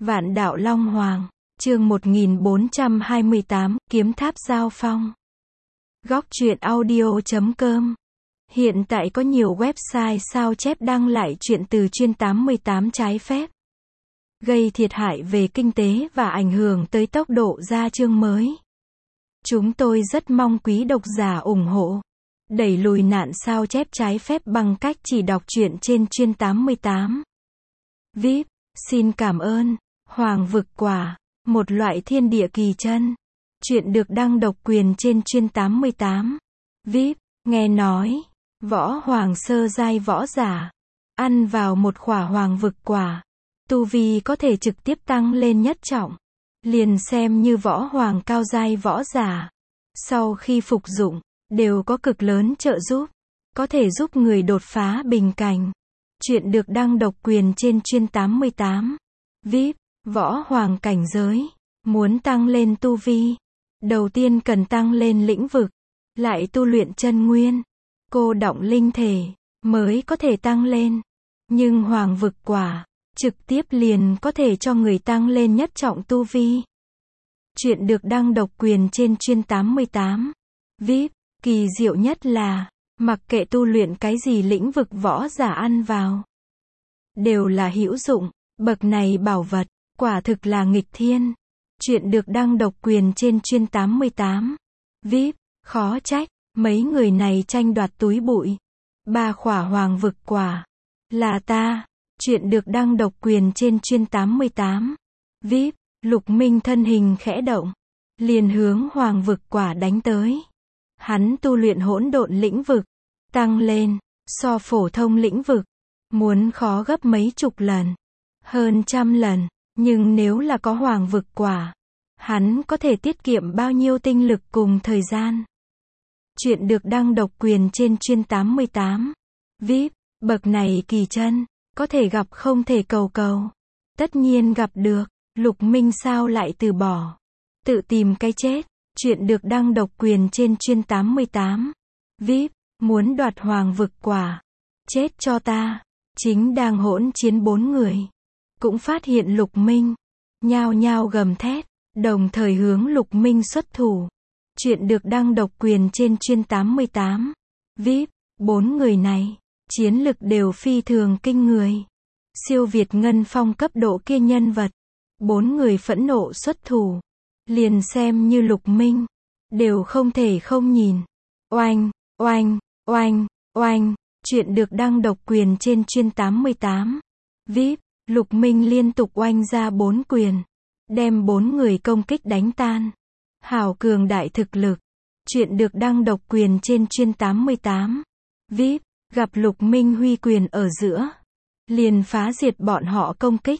Vạn đạo Long Hoàng, chương 1428, Kiếm Tháp Giao Phong. Góc truyện audio.com. Hiện tại có nhiều website sao chép đăng lại truyện từ chuyên 88 trái phép, gây thiệt hại về kinh tế và ảnh hưởng tới tốc độ ra chương mới. Chúng tôi rất mong quý độc giả ủng hộ, đẩy lùi nạn sao chép trái phép bằng cách chỉ đọc truyện trên chuyên 88. VIP, xin cảm ơn. Hoàng vực quả, một loại thiên địa kỳ chân. Truyện được đăng độc quyền trên chuyên 88. VIP, nghe nói, võ hoàng sơ giai võ giả, ăn vào một khỏa hoàng vực quả, tu vi có thể trực tiếp tăng lên nhất trọng, liền xem như võ hoàng cao giai võ giả. Sau khi phục dụng, đều có cực lớn trợ giúp, có thể giúp người đột phá bình cảnh. Truyện được đăng độc quyền trên chuyên 88. VIP, võ hoàng cảnh giới, muốn tăng lên tu vi, đầu tiên cần tăng lên lĩnh vực, lại tu luyện chân nguyên, cô đọng linh thể, mới có thể tăng lên. Nhưng hoàng vực quả, trực tiếp liền có thể cho người tăng lên nhất trọng tu vi. Truyện được đăng độc quyền trên chuyên 88. VIP, kỳ diệu nhất là, mặc kệ tu luyện cái gì lĩnh vực võ giả ăn vào, đều là hữu dụng, bậc này bảo vật, quả thực là nghịch thiên. Truyện được đăng độc quyền trên chuyên 88. VIP, khó trách, mấy người này tranh đoạt túi bụi. 3 khỏa hoàng vực quả, là ta. Truyện được đăng độc quyền trên chuyên 88. VIP, Lục Minh thân hình khẽ động, liền hướng hoàng vực quả đánh tới. Hắn tu luyện hỗn độn lĩnh vực, tăng lên, so phổ thông lĩnh vực, muốn khó gấp mấy chục lần, hơn trăm lần. Nhưng nếu là có hoàng vực quả, hắn có thể tiết kiệm bao nhiêu tinh lực cùng thời gian. Truyện được đăng độc quyền trên chuyên 88. VIP, bậc này kỳ chân, có thể gặp không thể cầu cầu. Tất nhiên gặp được, Lục Minh sao lại từ bỏ, tự tìm cái chết. Truyện được đăng độc quyền trên chuyên 88. VIP, muốn đoạt hoàng vực quả, chết cho ta. Chính đang hỗn chiến 4 người, cũng phát hiện Lục Minh, nhao nhao gầm thét, đồng thời hướng Lục Minh xuất thủ. Truyện được đăng độc quyền trên chuyên 88. VIP, 4 người này, chiến lực đều phi thường kinh người, siêu việt ngân phong cấp độ kia nhân vật. 4 người phẫn nộ xuất thủ, liền xem như Lục Minh, đều không thể không nhìn. Oanh, oanh, oanh, oanh. Truyện được đăng độc quyền trên chuyên 88. VIP, Lục Minh liên tục oanh ra 4 quyền, đem 4 người công kích đánh tan. Hảo cường đại thực lực. Truyện được đăng độc quyền trên chuyên 88. VIP, gặp Lục Minh huy quyền ở giữa, liền phá diệt bọn họ công kích.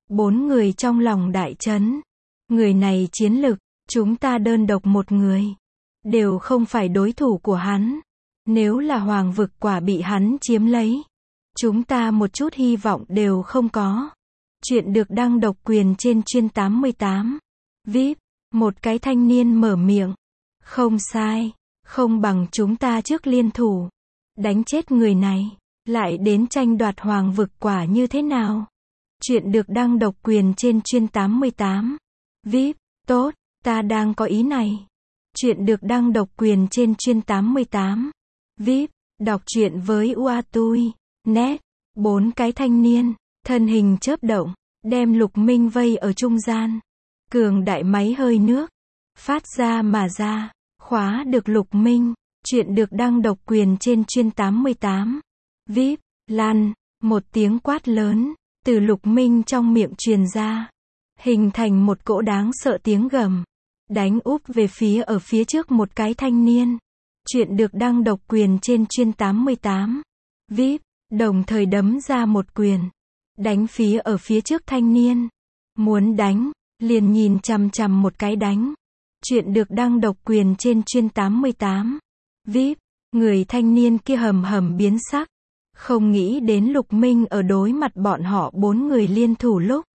4 người trong lòng đại chấn. Người này chiến lực, chúng ta đơn độc một người, đều không phải đối thủ của hắn. Nếu là hoàng vực quả bị hắn chiếm lấy, chúng ta một chút hy vọng đều không có. Truyện được đăng độc quyền trên chuyên 88. VIP, một cái thanh niên mở miệng. Không sai, không bằng chúng ta trước liên thủ, đánh chết người này, lại đến tranh đoạt hoàng vực quả như thế nào? Truyện được đăng độc quyền trên chuyên 88. VIP, tốt, ta đang có ý này. Truyện được đăng độc quyền trên chuyên 88. VIP, đọc truyện với Uatui net. 4 cái thanh niên, thân hình chớp động, đem Lục Minh vây ở trung gian. Cường đại máy hơi nước phát ra mà ra, khóa được Lục Minh. Truyện được đăng độc quyền trên chuyên 88. VIP, lăn. Một tiếng quát lớn từ Lục Minh trong miệng truyền ra, hình thành một cỗ đáng sợ tiếng gầm, đánh úp về phía ở phía trước một cái thanh niên. Truyện được đăng độc quyền trên chuyên 88. VIP, đồng thời đấm ra một quyền, đánh phía ở phía trước thanh niên. Muốn đánh, liền nhìn chằm chằm một cái đánh. Truyện được đăng độc quyền trên chuyên 88. VIP, người thanh niên kia hầm hầm biến sắc, không nghĩ đến Lục Minh ở đối mặt bọn họ 4 người liên thủ lúc,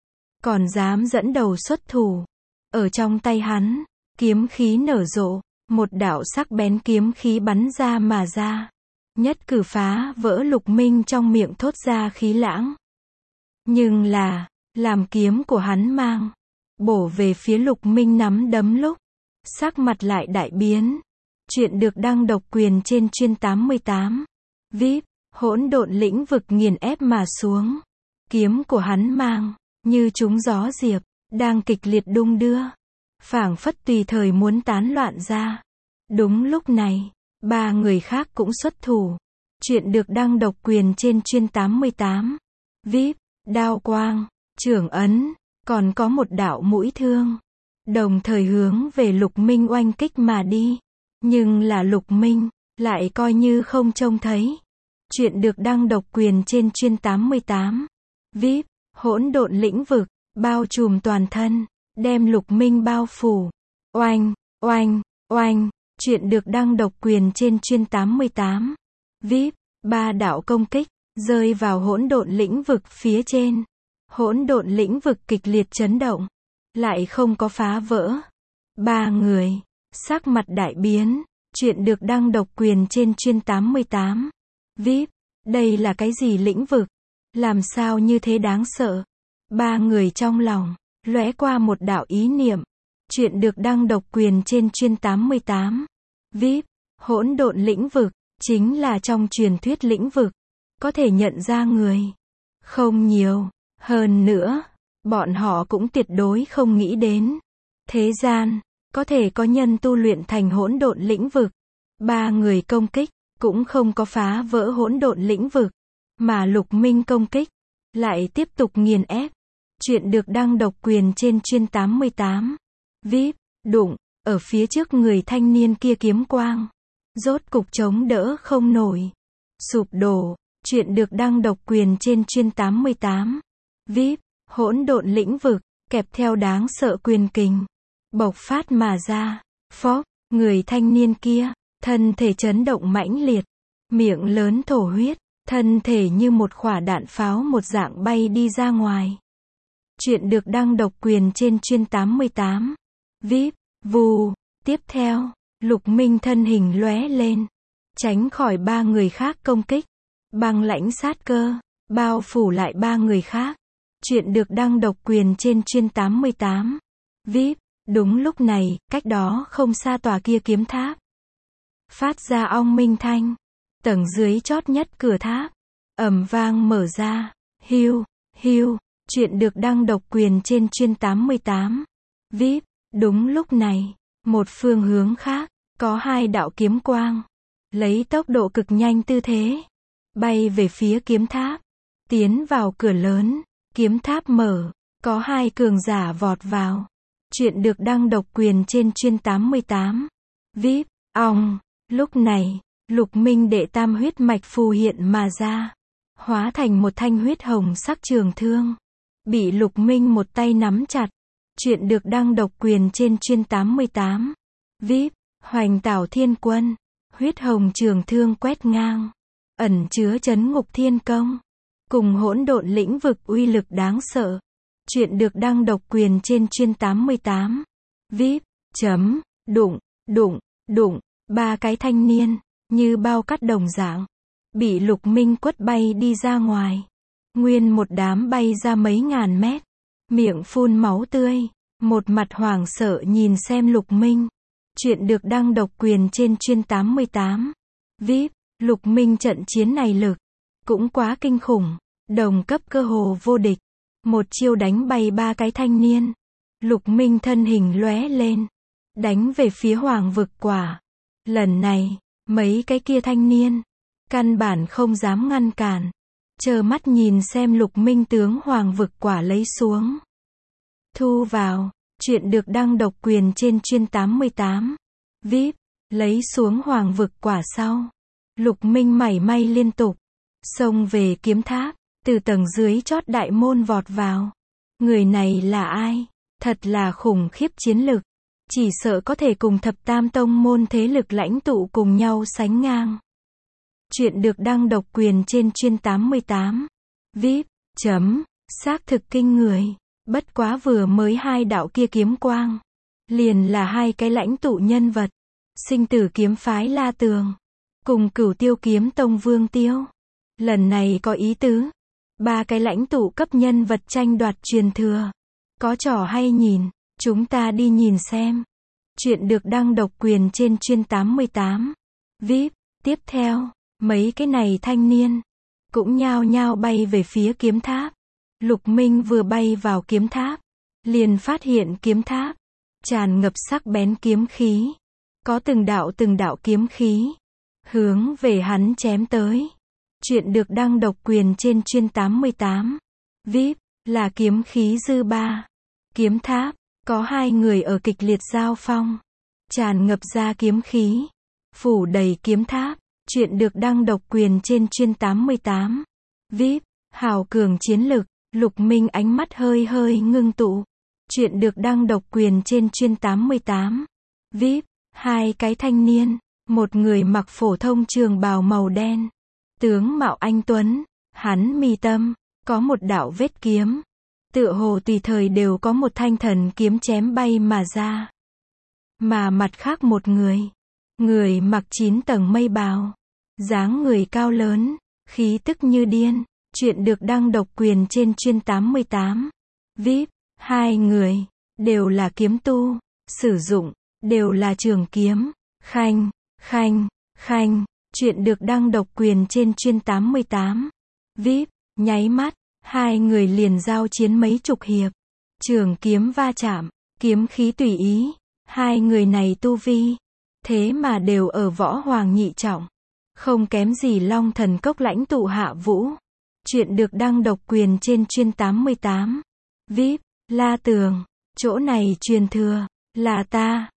còn dám dẫn đầu xuất thủ. Ở trong tay hắn, kiếm khí nở rộ, một đạo sắc bén kiếm khí bắn ra mà ra, nhất cử phá vỡ Lục Minh trong miệng thốt ra khí lãng. Nhưng là, làm kiếm của hắn mang, bổ về phía Lục Minh nắm đấm lúc, sắc mặt lại đại biến. Chuyện được đăng độc quyền trên chuyên 88. VIP, hỗn độn lĩnh vực nghiền ép mà xuống. Kiếm của hắn mang, như trúng gió diệp, đang kịch liệt đung đưa. Phảng phất tùy thời muốn tán loạn ra. Đúng lúc này, ba người khác cũng xuất thủ. Chuyện được đăng độc quyền trên chuyên 88. VIP, đao quang, trưởng ấn, còn có một đạo mũi thương. Đồng thời hướng về Lục Minh oanh kích mà đi. Nhưng là Lục Minh, lại coi như không trông thấy. Chuyện được đăng độc quyền trên chuyên 88. VIP, hỗn độn lĩnh vực, bao trùm toàn thân, đem Lục Minh bao phủ. Oanh, oanh, oanh, chuyện được đăng độc quyền trên chuyên 88. VIP, ba đạo công kích, rơi vào hỗn độn lĩnh vực phía trên. Hỗn độn lĩnh vực kịch liệt chấn động, lại không có phá vỡ. Ba người, sắc mặt đại biến, chuyện được đăng độc quyền trên chuyên 88. VIP, đây là cái gì lĩnh vực? Làm sao như thế đáng sợ? Ba người trong lòng, lóe qua một đạo ý niệm. Chuyện được đăng độc quyền trên chuyên 88. VIP, hỗn độn lĩnh vực, chính là trong truyền thuyết lĩnh vực, có thể nhận ra người. Không nhiều, hơn nữa, bọn họ cũng tuyệt đối không nghĩ đến. Thế gian, có thể có nhân tu luyện thành hỗn độn lĩnh vực. Ba người công kích, cũng không có phá vỡ hỗn độn lĩnh vực. Mà Lục Minh công kích, lại tiếp tục nghiền ép. Chuyện được đăng độc quyền trên chuyên 88. VIP, đụng, ở phía trước người thanh niên kia kiếm quang. Rốt cục chống đỡ không nổi. Sụp đổ, chuyện được đăng độc quyền trên chuyên 88. VIP, hỗn độn lĩnh vực, kẹp theo đáng sợ quyền kình. Bộc phát mà ra. Phốc, người thanh niên kia, thân thể chấn động mãnh liệt. Miệng lớn thổ huyết, thân thể như một quả đạn pháo một dạng bay đi ra ngoài. Chuyện được đăng độc quyền trên chuyên 88. VIP, vù, tiếp theo, Lục Minh thân hình lóe lên, tránh khỏi ba người khác công kích. Băng lãnh sát cơ, bao phủ lại ba người khác. Chuyện được đăng độc quyền trên chuyên 88. VIP, đúng lúc này, cách đó không xa tòa kia kiếm tháp. Phát ra ong minh thanh. Tầng dưới chót nhất cửa tháp, ầm vang mở ra. Hiu, hiu, chuyện được đăng độc quyền trên chuyên 88. VIP, đúng lúc này, một phương hướng khác, có hai đạo kiếm quang. Lấy tốc độ cực nhanh tư thế, bay về phía kiếm tháp. Tiến vào cửa lớn, kiếm tháp mở, có hai cường giả vọt vào. Chuyện được đăng độc quyền trên chuyên 88. VIP, ong, lúc này, Lục Minh đệ tam huyết mạch phù hiện mà ra. Hóa thành một thanh huyết hồng sắc trường thương. Bị Lục Minh một tay nắm chặt. Chuyện được đăng độc quyền trên chuyên 88. VIP, hoành tảo thiên quân. Huyết hồng trường thương quét ngang. Ẩn chứa chấn ngục thiên công. Cùng hỗn độn lĩnh vực uy lực đáng sợ. Chuyện được đăng độc quyền trên chuyên 88. VIP, chấm, đụng, đụng, đụng. Ba cái thanh niên, như bao cát đồng dạng, bị Lục Minh quất bay đi ra ngoài. Nguyên một đám bay ra mấy ngàn mét. Miệng phun máu tươi. Một mặt hoảng sợ nhìn xem Lục Minh. Chuyện được đăng độc quyền trên chuyên 88. VIP, Lục Minh trận chiến này lực cũng quá kinh khủng. Đồng cấp cơ hồ vô địch. Một chiêu đánh bay ba cái thanh niên. Lục Minh thân hình lóe lên, đánh về phía Hoàng vực quả. Lần này, mấy cái kia thanh niên, căn bản không dám ngăn cản. Trơ mắt nhìn xem Lục Minh tướng Hoàng vực quả lấy xuống. Thu vào, chuyện được đăng độc quyền trên chuyên 88. VIP, lấy xuống Hoàng vực quả sau. Lục Minh mảy may liên tục, xông về kiếm tháp, từ tầng dưới chót đại môn vọt vào. Người này là ai? Thật là khủng khiếp chiến lực. Chỉ sợ có thể cùng thập tam tông môn thế lực lãnh tụ cùng nhau sánh ngang. Chuyện được đăng độc quyền trên chuyên 88. VIP, chấm, xác thực kinh người. Bất quá vừa mới hai đạo kia kiếm quang. Liền là hai cái lãnh tụ nhân vật. Sinh tử kiếm phái La Tường. Cùng Cửu Tiêu kiếm tông Vương Tiêu. Lần này có ý tứ. Ba cái lãnh tụ cấp nhân vật tranh đoạt truyền thừa. Có trò hay nhìn, chúng ta đi nhìn xem. Chuyện được đăng độc quyền trên Chuyên 88. VIP. Tiếp theo, mấy cái này thanh niên cũng nhao nhao bay về phía kiếm tháp. Lục Minh vừa bay vào kiếm tháp, liền phát hiện kiếm tháp tràn ngập sắc bén kiếm khí. Có từng đạo kiếm khí hướng về hắn chém tới. Chuyện được đăng độc quyền trên Chuyên 88. VIP. Là kiếm khí dư ba. Kiếm tháp có hai người ở kịch liệt giao phong, tràn ngập ra kiếm khí phủ đầy kiếm tháp. Chuyện được đăng độc quyền trên Chuyên 88. VIP. Hào cường chiến lực. Lục Minh ánh mắt hơi hơi ngưng tụ. Chuyện được đăng độc quyền trên Chuyên 88. VIP. Hai cái thanh niên, một người mặc phổ thông trường bào màu đen, tướng mạo anh tuấn, hắn mi tâm có một đạo vết kiếm, tựa hồ tùy thời đều có một thanh thần kiếm chém bay mà ra. Mà mặt khác một người mặc 9 tầng mây bào, dáng người cao lớn, khí tức như điên. Chuyện được đăng độc quyền trên Chuyên 88. VIP. Hai người đều là kiếm tu, sử dụng đều là trường kiếm. Khanh, khanh, khanh. Chuyện được đăng độc quyền trên Chuyên 88. VIP. Nháy mắt, hai người liền giao chiến mấy chục hiệp. Trường kiếm va chạm, kiếm khí tùy ý. Hai người này tu vi, thế mà đều ở võ hoàng nhị trọng, không kém gì Long Thần Cốc lãnh tụ Hạ Vũ. Chuyện được đăng độc quyền trên Chuyên 88. VIP. La Tường. Chỗ này truyền thừa là ta.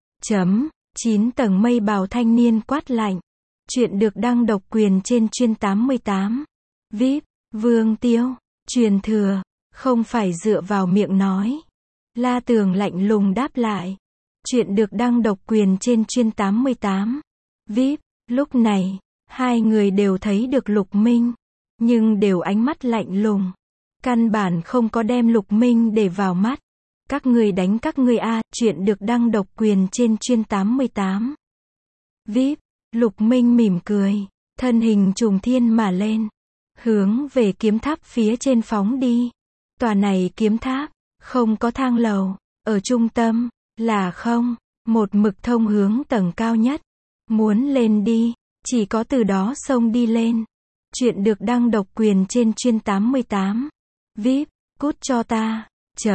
9 tầng mây bào thanh niên quát lạnh. Chuyện được đăng độc quyền trên Chuyên 88. VIP. Vương Tiêu. Truyền thừa không phải dựa vào miệng nói. La Tường lạnh lùng đáp lại. Chuyện được đăng độc quyền trên Chuyên 88. VIP. Lúc này, hai người đều thấy được Lục Minh, nhưng đều ánh mắt lạnh lùng, căn bản không có đem Lục Minh để vào mắt. Các người đánh các ngươi a. Chuyện được đăng độc quyền trên Chuyên 88. VIP. Lục Minh mỉm cười, thân hình trùng thiên mà lên, hướng về kiếm tháp phía trên phóng đi. Tòa này kiếm tháp không có thang lầu, ở trung tâm là không, một mực thông hướng tầng cao nhất. Muốn lên đi, chỉ có từ đó xông đi lên. Chuyện được đăng độc quyền trên Chuyên 88. VIP. Cút cho ta.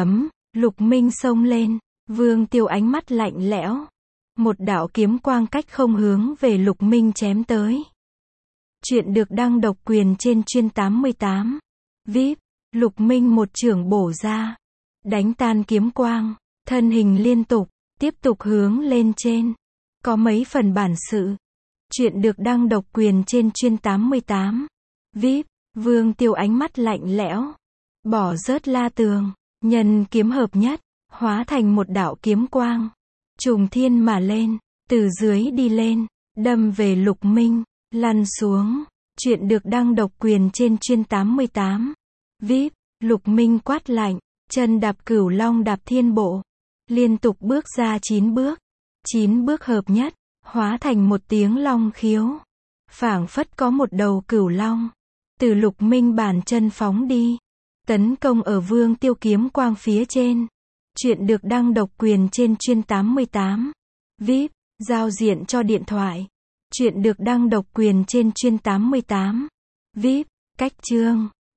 Lục Minh xông lên, Vương Tiêu ánh mắt lạnh lẽo. Một đạo kiếm quang cách không hướng về Lục Minh chém tới. Chuyện được đăng độc quyền trên Chuyên 88. VIP. Lục Minh một chưởng bổ ra, đánh tan kiếm quang, thân hình liên tục, tiếp tục hướng lên trên. Có mấy phần bản sự. Chuyện được đăng độc quyền trên Chuyên 88. VIP. Vương Tiêu ánh mắt lạnh lẽo, bỏ rớt La Tường, nhân kiếm hợp nhất, hóa thành một đạo kiếm quang, trùng thiên mà lên, từ dưới đi lên, đâm về Lục Minh, lăn xuống. Chuyện được đăng độc quyền trên Chuyên 88. VIP. Lục Minh quát lạnh, chân đạp Cửu Long đạp thiên bộ, liên tục bước ra 9 bước. 9 bước hợp nhất, hóa thành một tiếng long khiếu, phảng phất có một đầu cửu long từ Lục Minh bàn chân phóng đi, tấn công ở Vương Tiêu kiếm quang phía trên. Chuyện được đăng độc quyền trên Chuyên 88. VIP. Giao diện cho điện thoại. Chuyện được đăng độc quyền trên Chuyên 88. VIP. Cách chương